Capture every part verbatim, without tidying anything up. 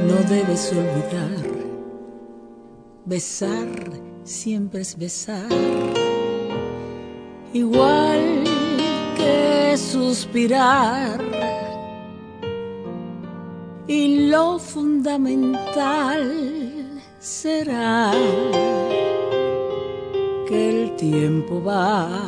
No debes olvidar, besar siempre es besar, igual que suspirar. Y lo fundamental será que el tiempo va.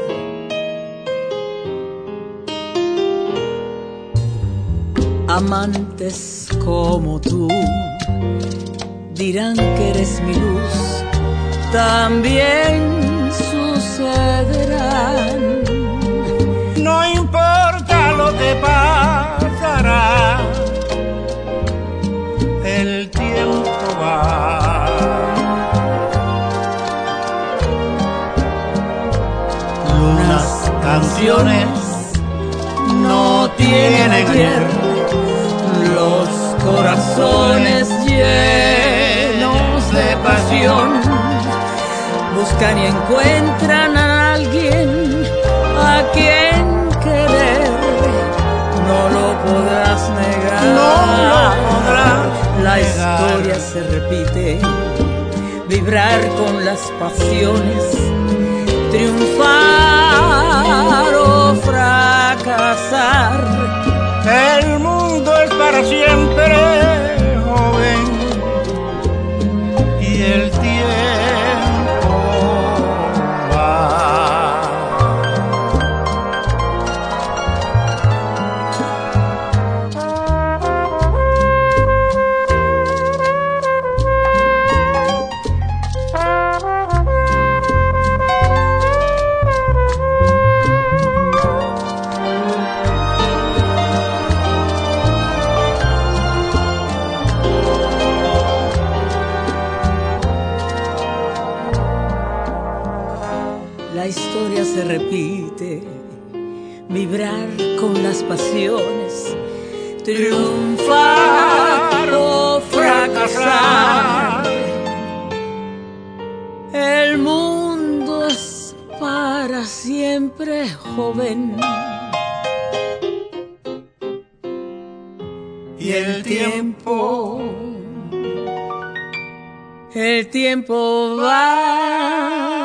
Amantes como tú dirán que eres mi luz, también sucederán. No importa lo que pasará, el tiempo va. Lunas, canciones no tienen ayer, los corazones llenos de pasión buscan y encuentran a alguien a quien querer. No lo podrás negar, no lo podrás la negar. Historia se repite, vibrar con las pasiones, triunfar o fracasar. El mundo es para siempre joven y el tiempo va. La historia se repite, vibrar con las pasiones, triunfar o fracasar. El mundo es para siempre joven Y el tiempo, el tiempo va.